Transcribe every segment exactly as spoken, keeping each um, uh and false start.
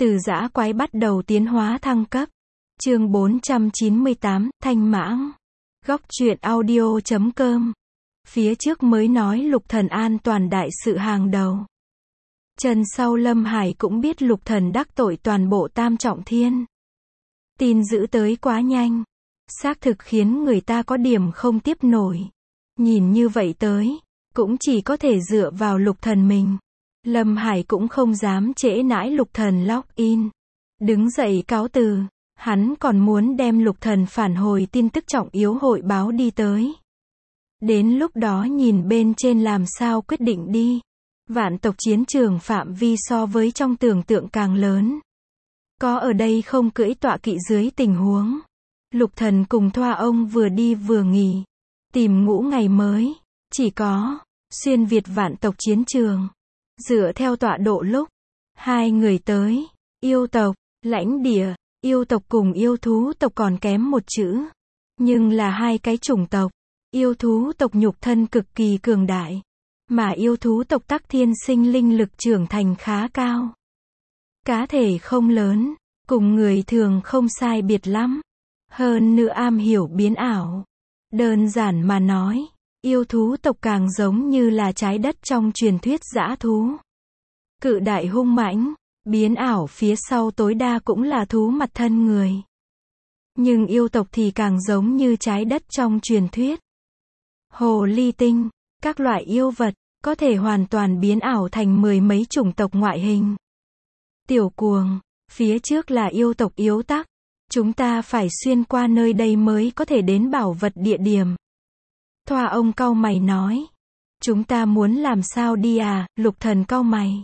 Từ dã quái bắt đầu tiến hóa thăng cấp. Chương bốn trăm chín mươi tám, Thanh Mãng. Góc truyện audio chấm com. Phía trước mới nói Lục Thần an toàn đại sự hàng đầu. Chân sau Lâm Hải cũng biết Lục Thần đắc tội toàn bộ Tam Trọng Thiên. Tin giữ tới quá nhanh. Xác thực khiến người ta có điểm không tiếp nổi. Nhìn như vậy tới, cũng chỉ có thể dựa vào Lục Thần mình. Lâm Hải cũng không dám trễ nãi Lục Thần login. Đứng dậy cáo từ, hắn còn muốn đem Lục Thần phản hồi tin tức trọng yếu hội báo đi tới. Đến lúc đó nhìn bên trên làm sao quyết định đi. Vạn tộc chiến trường phạm vi so với trong tưởng tượng càng lớn. Có ở đây không cưỡi tọa kỵ dưới tình huống. Lục Thần cùng Thoa ông vừa đi vừa nghỉ. Tìm ngũ ngày mới. Chỉ có, xuyên Việt vạn tộc chiến trường. Dựa theo tọa độ lúc, hai người tới, yêu tộc, lãnh địa, yêu tộc cùng yêu thú tộc còn kém một chữ. Nhưng là hai cái chủng tộc, yêu thú tộc nhục thân cực kỳ cường đại, mà yêu thú tộc tắc thiên sinh linh lực trưởng thành khá cao. Cá thể không lớn, cùng người thường không sai biệt lắm. Hơn nữa am hiểu biến ảo. Đơn giản mà nói, yêu thú tộc càng giống như là trái đất trong truyền thuyết dã thú. Cự đại hung mãnh, biến ảo phía sau tối đa cũng là thú mặt thân người. Nhưng yêu tộc thì càng giống như trái đất trong truyền thuyết. Hồ ly tinh, các loại yêu vật, có thể hoàn toàn biến ảo thành mười mấy chủng tộc ngoại hình. Tiểu cuồng, phía trước là yêu tộc yếu tắc. Chúng ta phải xuyên qua nơi đây mới có thể đến bảo vật địa điểm. Thoa ông cau mày nói. Chúng ta muốn làm sao đi à? Lục Thần cau mày.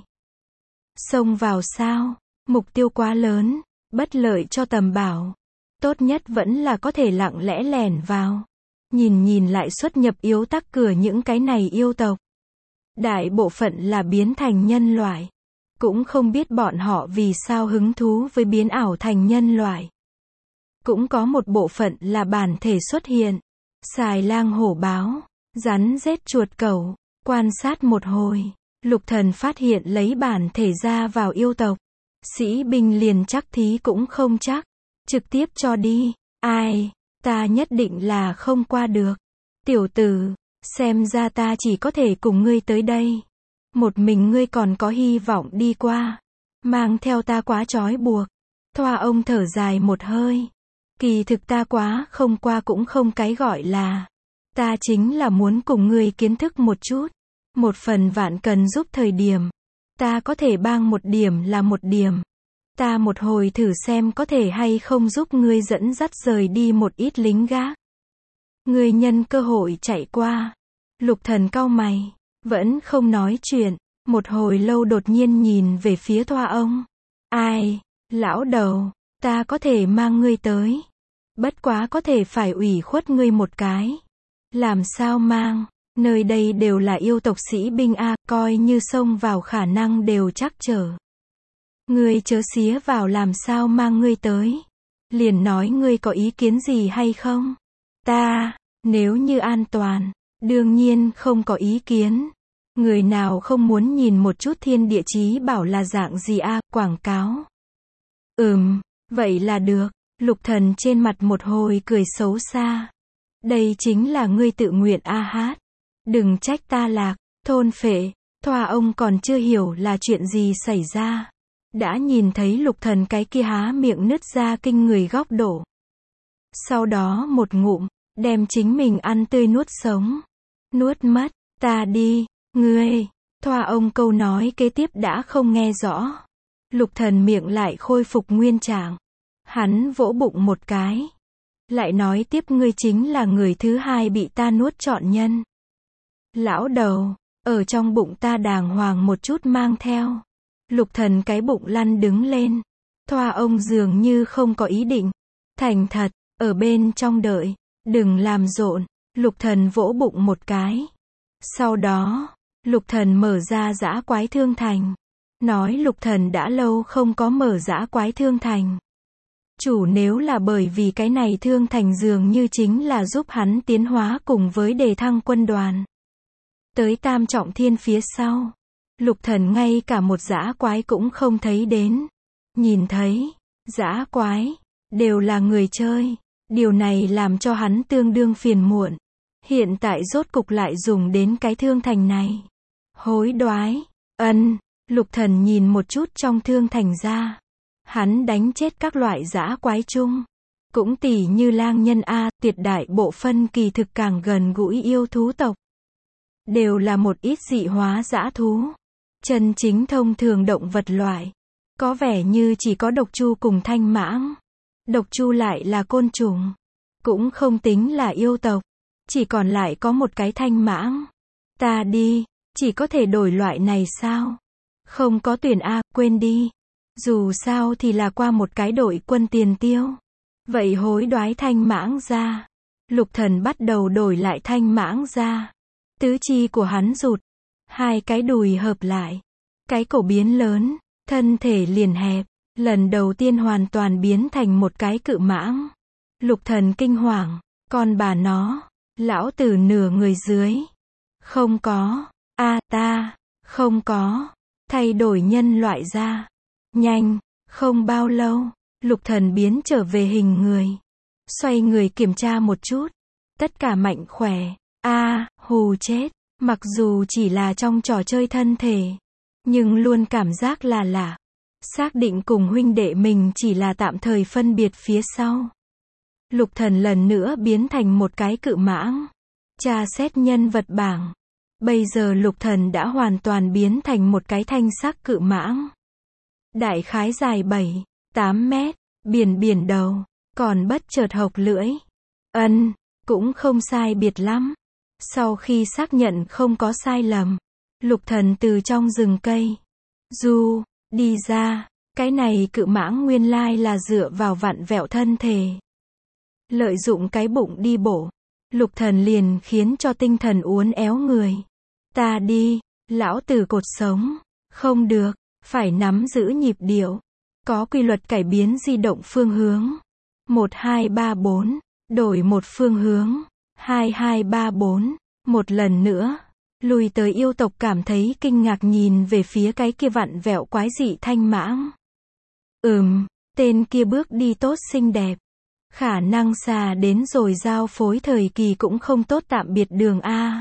Xông vào sao? Mục tiêu quá lớn, bất lợi cho tầm bảo. Tốt nhất vẫn là có thể lặng lẽ lẻn vào. Nhìn nhìn lại xuất nhập yếu tắc cửa những cái này yêu tộc. Đại bộ phận là biến thành nhân loại. Cũng không biết bọn họ vì sao hứng thú với biến ảo thành nhân loại. Cũng có một bộ phận là bản thể xuất hiện. Xài lang hổ báo, rắn rết chuột cẩu, quan sát một hồi, Lục Thần phát hiện lấy bản thể ra vào yêu tộc. Sĩ binh liền chắc thí cũng không chắc, trực tiếp cho đi, ai, ta nhất định là không qua được. Tiểu tử, xem ra ta chỉ có thể cùng ngươi tới đây. Một mình ngươi còn có hy vọng đi qua, mang theo ta quá trói buộc. Thoa ông thở dài một hơi. Kỳ thực ta quá không qua cũng không cái gọi là. Ta chính là muốn cùng ngươi kiến thức một chút. Một phần vạn cần giúp thời điểm. Ta có thể bang một điểm là một điểm. Ta một hồi thử xem có thể hay không giúp ngươi dẫn dắt rời đi một ít lính gác. Ngươi nhân cơ hội chạy qua. Lục Thần cau mày, vẫn không nói chuyện. Một hồi lâu đột nhiên nhìn về phía Thoa ông. Ai, lão đầu. Ta có thể mang ngươi tới. Bất quá có thể phải ủy khuất ngươi một cái. Làm sao mang? Nơi đây đều là yêu tộc sĩ binh a, coi như xông vào khả năng đều chắc trở. Ngươi chớ xía vào làm sao mang ngươi tới. Liền nói ngươi có ý kiến gì hay không? Ta, nếu như an toàn, đương nhiên không có ý kiến. Người nào không muốn nhìn một chút thiên địa chí bảo là dạng gì a, quảng cáo. Ừm, vậy là được. Lục Thần trên mặt một hồi cười xấu xa. Đây chính là ngươi tự nguyện a hát. Đừng trách ta lạc, thôn phệ. Thoa ông còn chưa hiểu là chuyện gì xảy ra. Đã nhìn thấy Lục Thần cái kia há miệng nứt ra kinh người góc độ. Sau đó một ngụm, đem chính mình ăn tươi nuốt sống. Nuốt mất, ta đi, ngươi. Thoa ông câu nói kế tiếp đã không nghe rõ. Lục Thần miệng lại khôi phục nguyên trạng. Hắn vỗ bụng một cái. Lại nói tiếp ngươi chính là người thứ hai bị ta nuốt trọn nhân. Lão đầu, ở trong bụng ta đàng hoàng một chút mang theo. Lục Thần cái bụng lăn đứng lên. Thoa ông dường như không có ý định. Thành thật, ở bên trong đợi. Đừng làm rộn. Lục Thần vỗ bụng một cái. Sau đó, Lục Thần mở ra dã quái thương thành. Nói Lục Thần đã lâu không có mở dã quái thương thành. Chủ nếu là bởi vì cái này thương thành dường như chính là giúp hắn tiến hóa cùng với đề thăng quân đoàn. Tới Tam Trọng Thiên phía sau, Lục Thần ngay cả một dã quái cũng không thấy đến. nhìn thấy, dã quái, đều là người chơi. Điều này làm cho hắn tương đương phiền muộn. Hiện tại rốt cục lại dùng đến cái thương thành này. Hối đoái, ân, Lục Thần nhìn một chút trong thương thành ra. Hắn đánh chết các loại dã quái chung. Cũng tỉ như lang nhân A, tuyệt đại bộ phân kỳ thực càng gần gũi yêu thú tộc. Đều là một ít dị hóa dã thú. Chân chính thông thường động vật loại. Có vẻ như chỉ có độc chu cùng thanh mãng. Độc chu lại là côn trùng. Cũng không tính là yêu tộc. Chỉ còn lại có một cái thanh mãng. Ta đi, chỉ có thể đổi loại này sao? Không có tuyển A, quên đi. Dù sao thì là qua một cái đội quân tiền tiêu. Vậy hối đoái thanh mãng ra. Lục Thần bắt đầu đổi lại thanh mãng ra. Tứ chi của hắn rụt. Hai cái đùi hợp lại. Cái cổ biến lớn. Thân thể liền hẹp. Lần đầu tiên hoàn toàn biến thành một cái cự mãng. Lục Thần kinh hoàng. Con bà nó. Lão tử nửa người dưới. Không có. A ta. Không có. Thay đổi nhân loại ra. Nhanh. Không bao lâu. Lục Thần biến trở về hình người. Xoay người kiểm tra một chút. Tất cả mạnh khỏe. A, hù chết. Mặc dù chỉ là trong trò chơi thân thể. Nhưng luôn cảm giác là lạ. Xác định cùng huynh đệ mình chỉ là tạm thời phân biệt phía sau. Lục Thần lần nữa biến thành một cái cự mãng. Tra xét nhân vật bảng. Bây giờ Lục Thần đã hoàn toàn biến thành một cái thanh sắc cự mãng. Đại khái dài bảy, tám mét, biển biển đầu, còn bất chợt hộc lưỡi. Ân, cũng không sai biệt lắm. Sau khi xác nhận không có sai lầm, Lục Thần từ trong rừng cây du đi ra. Cái này cự mãng nguyên lai là dựa vào vặn vẹo thân thể. Lợi dụng cái bụng đi bộ. Lục Thần liền khiến cho tinh thần uốn éo người. Ta đi, lão tử cột sống. Không được, phải nắm giữ nhịp điệu. Có quy luật cải biến di động phương hướng. một hai ba bốn, đổi một phương hướng. hai hai ba bốn, một lần nữa. Lùi tới yêu tộc cảm thấy kinh ngạc nhìn về phía cái kia vặn vẹo quái dị thanh mãng. Ừm, tên kia bước đi tốt xinh đẹp. Khả năng xa đến rồi giao phối thời kỳ cũng không tốt tạm biệt đường A.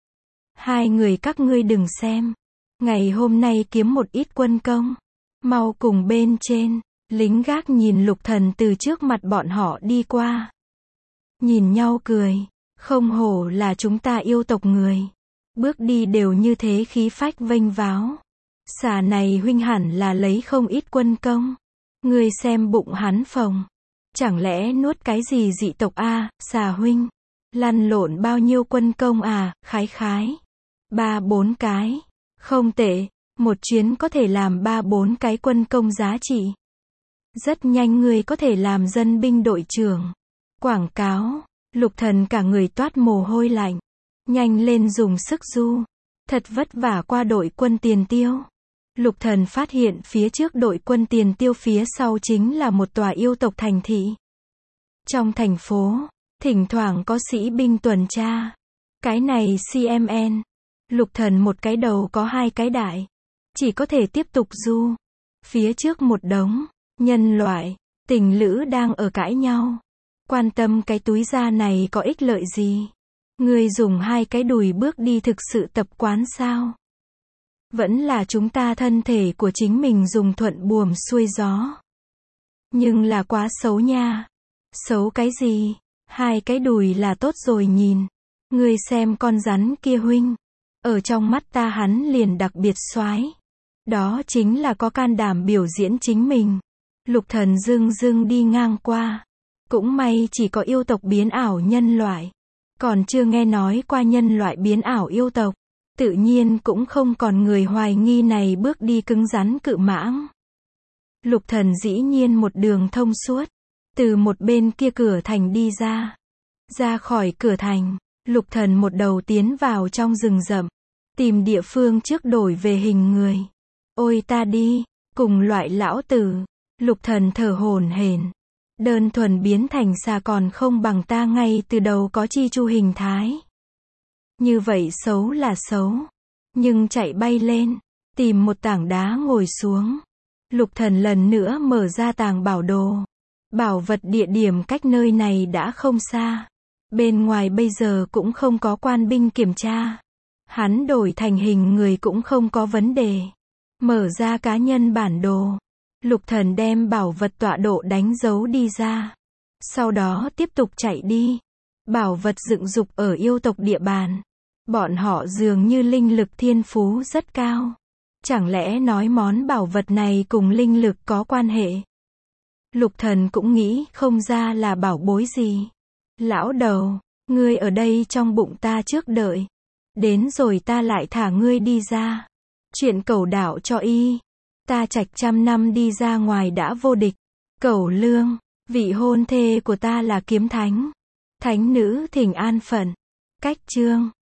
Hai người các ngươi đừng xem. Ngày hôm nay kiếm một ít quân công. Mau cùng bên trên. Lính gác nhìn Lục Thần từ trước mặt bọn họ đi qua. Nhìn nhau cười. Không hổ là chúng ta yêu tộc người. Bước đi đều như thế khí phách vênh váo. Xà này huynh hẳn là lấy không ít quân công. Ngươi xem bụng hắn phồng. Chẳng lẽ nuốt cái gì dị tộc a, xà huynh? Lăn lộn bao nhiêu quân công à, khái khái. Ba bốn cái. Không tệ, một chuyến có thể làm ba bốn cái quân công giá trị. Rất nhanh ngươi có thể làm dân binh đội trưởng. Quảng cáo, Lục Thần cả người toát mồ hôi lạnh. Nhanh lên dùng sức du. Thật vất vả qua đội quân tiền tiêu. Lục Thần phát hiện phía trước đội quân tiền tiêu phía sau chính là một tòa yêu tộc thành thị. Trong thành phố, thỉnh thoảng có sĩ binh tuần tra. Cái này xê em en. Lục Thần một cái đầu có hai cái đại. Chỉ có thể tiếp tục du. Phía trước một đống nhân loại, tình lữ đang ở cãi nhau. Quan tâm cái túi da này có ích lợi gì? Người dùng hai cái đùi bước đi thực sự tập quán sao? Vẫn là chúng ta thân thể của chính mình dùng thuận buồm xuôi gió. Nhưng là quá xấu nha. Xấu cái gì? Hai cái đùi là tốt rồi nhìn. Ngươi xem con rắn kia huynh. Ở trong mắt ta hắn liền đặc biệt soái. Đó chính là có can đảm biểu diễn chính mình. Lục Thần dưng dưng đi ngang qua. Cũng may chỉ có yêu tộc biến ảo nhân loại. Còn chưa nghe nói qua nhân loại biến ảo yêu tộc. Tự nhiên cũng không còn người hoài nghi này bước đi cứng rắn cự mãng. Lục Thần dĩ nhiên một đường thông suốt. Từ một bên kia cửa thành đi ra. Ra khỏi cửa thành, Lục Thần một đầu tiến vào trong rừng rậm. Tìm địa phương trước đổi về hình người. Ôi ta đi, cùng loại lão tử. Lục Thần thở hổn hển. Đơn thuần biến thành xà còn không bằng ta ngay từ đầu có chi chu hình thái. Như vậy xấu là xấu. Nhưng chạy bay lên. Tìm một tảng đá ngồi xuống. Lục Thần lần nữa mở ra tàng bảo đồ. Bảo vật địa điểm cách nơi này đã không xa. Bên ngoài bây giờ cũng không có quan binh kiểm tra. Hắn đổi thành hình người cũng không có vấn đề. Mở ra cá nhân bản đồ. Lục Thần đem bảo vật tọa độ đánh dấu đi ra. Sau đó tiếp tục chạy đi. Bảo vật dựng dục ở yêu tộc địa bàn. Bọn họ dường như linh lực thiên phú rất cao. Chẳng lẽ nói món bảo vật này cùng linh lực có quan hệ? Lục Thần cũng nghĩ không ra là bảo bối gì. Lão đầu, ngươi ở đây trong bụng ta trước đợi. Đến rồi ta lại thả ngươi đi ra. Chuyện Cẩu đạo cho y. Ta Trạch trăm năm đi ra ngoài đã vô địch. Cẩu Lương, vị hôn thê của ta là Kiếm Thánh. Thánh nữ thỉnh an phận. Cách chương